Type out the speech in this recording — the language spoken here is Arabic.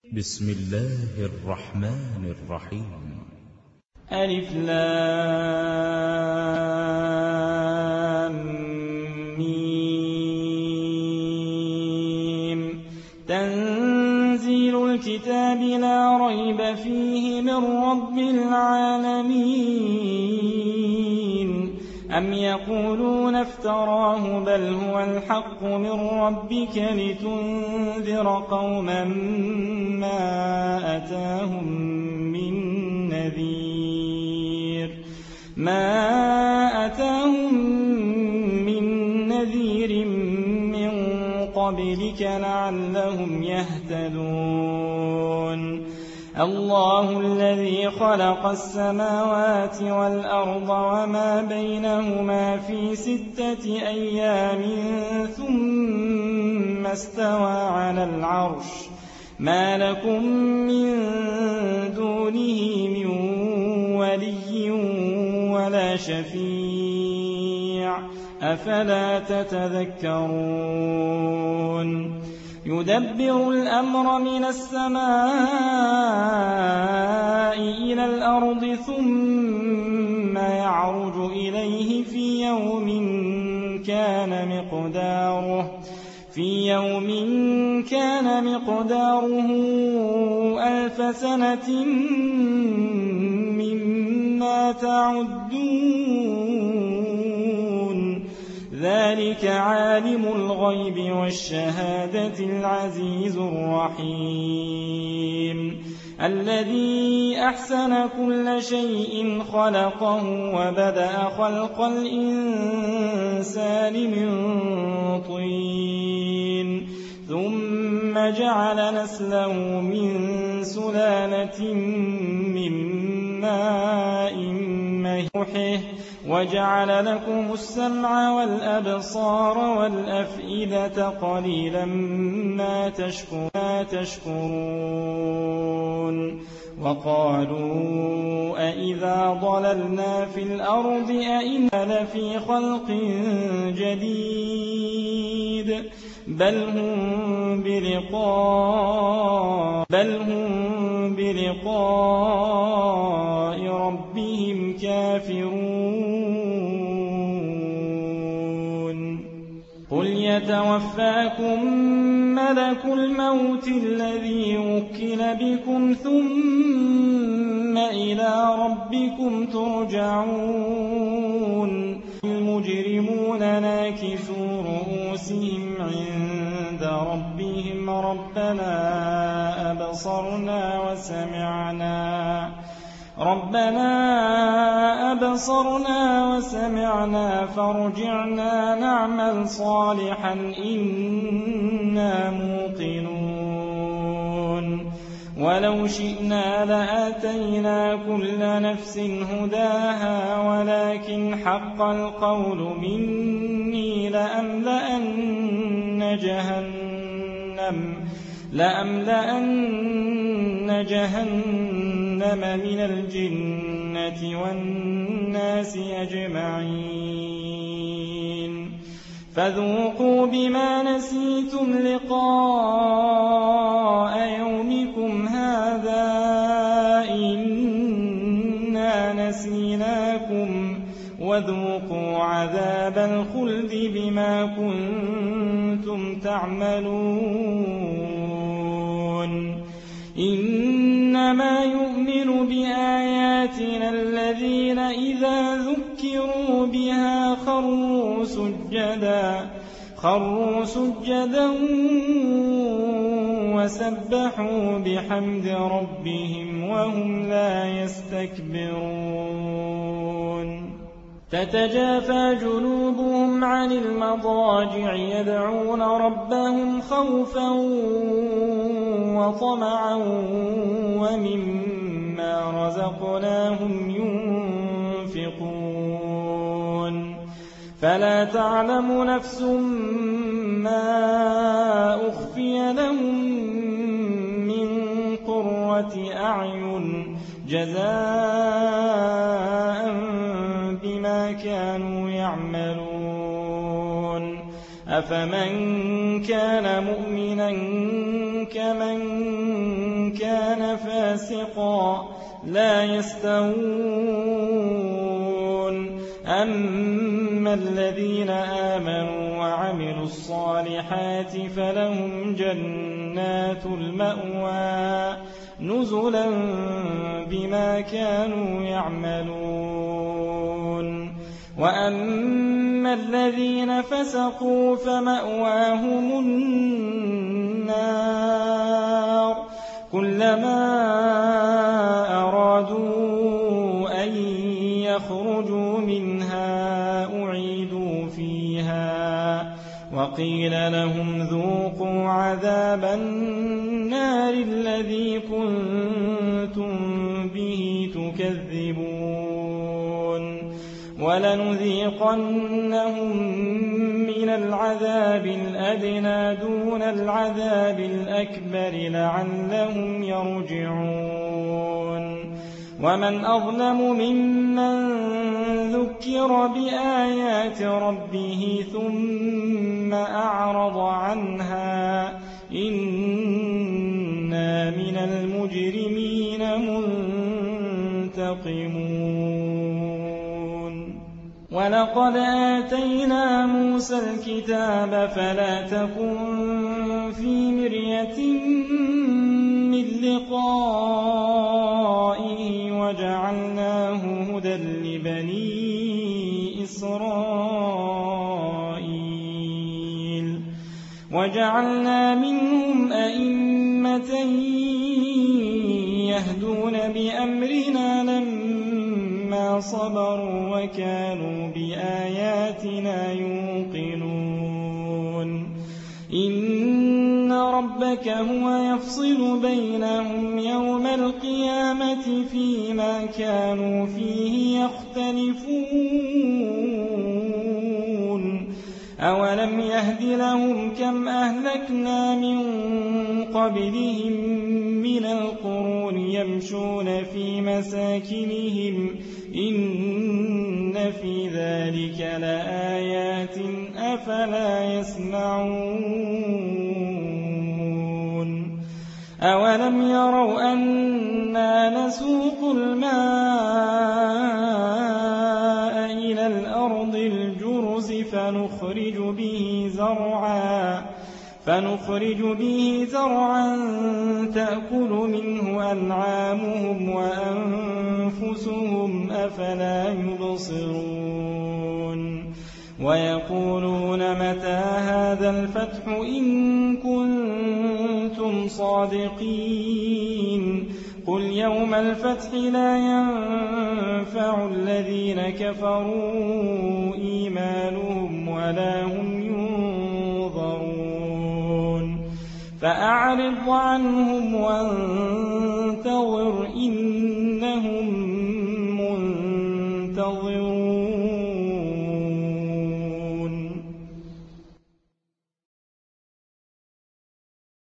بسم الله الرحمن الرحيم. ألف لام ميم. تنزيل الكتاب لا ريب فيه من رب العالمين. أم يقولون افتراه بل هو الحق من ربك لتنذر قوما ما أتاهم من نذير من قبلك لعلهم يهتدون. الله الذي خلق السماوات والأرض وما بينهما في 6 أيام ثم استوى على العرش. ما لكم من دونه من ولي ولا شفيع أفلا تتذكرون. يدبر الأمر من السماء إلى الأرض ثم يعرج إليه في يوم كان مقداره 1000 سنة مما تعدون. ذلك عالم الغيب والشهادة العزيز الرحيم. الذي أحسن كل شيء خلقه وبدأ خلق الإنسان من طين ثم جعل نسله من سلالة من ماء مهين وجعل لكم السمع والأبصار والأفئدة قليلا ما تشكرون. وقالوا أإذا ضللنا في الأرض أإنا لفي خلق جديد بل هم بلقاء ربهم كافرون. قل يتوفاكم ملك الموت الذي وكل بكم ثم إلى ربكم ترجعون. المجرمون ناكثوا رؤوسهم عند ربهم ربنا أبصرنا وسمعنا فارجعنا نعمل صالحا إنا موقنون. ولو شئنا لآتينا كل نفس هداها ولكن حق القول مني لأملأن جهنم من الجنة والناس أجمعين. فذوقوا بما نسيتم لقاء يومكم هذا إنا نسيناكم وذوقوا عذاب الخلد بما كنتم تعملون. إنما يؤمن بآياتنا الذين إذا ذكروا بها خروا سجدا وسبحوا بحمد ربهم وهم لا يستكبرون. تتجافى جنوبهم عن المضاجع يدعون ربهم خوفا وطمعا ومما رزقناهم ينفقون. فلا تعلم نفس ما أخفي لهم من قرة أعين جزاء بما كانوا يعملون. أفمن كان مؤمنا كمن فاسقا لا يستوون أما الذين آمنوا وعملوا الصالحات فلهم جنات المأوى نزلا بما كانوا يعملون وأما الذين فسقوا فمأواهم النار كلما أرادوا أن يخرجوا منها أعيدوا فيها وقيل لهم ذوقوا عذاب النار الذي كنتم به تكذبون ولنذيقنهم من العذاب الأدنى دون العذاب الأكبر لعلهم يرجعون ومن أظلم ممن ذكر بآيات ربه ثم أعرض عنها إنا من المجرمين منتقمون ولقد آتينا موسى الكتاب فلا تكن في مرية من لقائه وجعلناه هدى لبني إسرائيل وجعلنا منهم أئمة يهدون بأمرنا لما صبروا وكانوا بآياتنا يوقنون إن ربك هو يفصل بينهم يوم القيامة فيما كانوا فيه يختلفون أولم يهد لهم كم أهلكنا من قبلهم من القرون يمشون في مساكنهم إن في ذلك لآيات أفلا يسمعون أولم يروا أنا نسوق الماء إلى الأرض الجرز فنخرج به زرعا تأكل منه أنعامهم وأنفسهم أفلا يبصرون ويقولون متى هذا الفتح إن كنتم صادقين قل يوم الفتح لا ينفع الذين كفروا إيمانهم ولا هم ينظرون فأعرض عنهم وانتظر إنهم منتظرون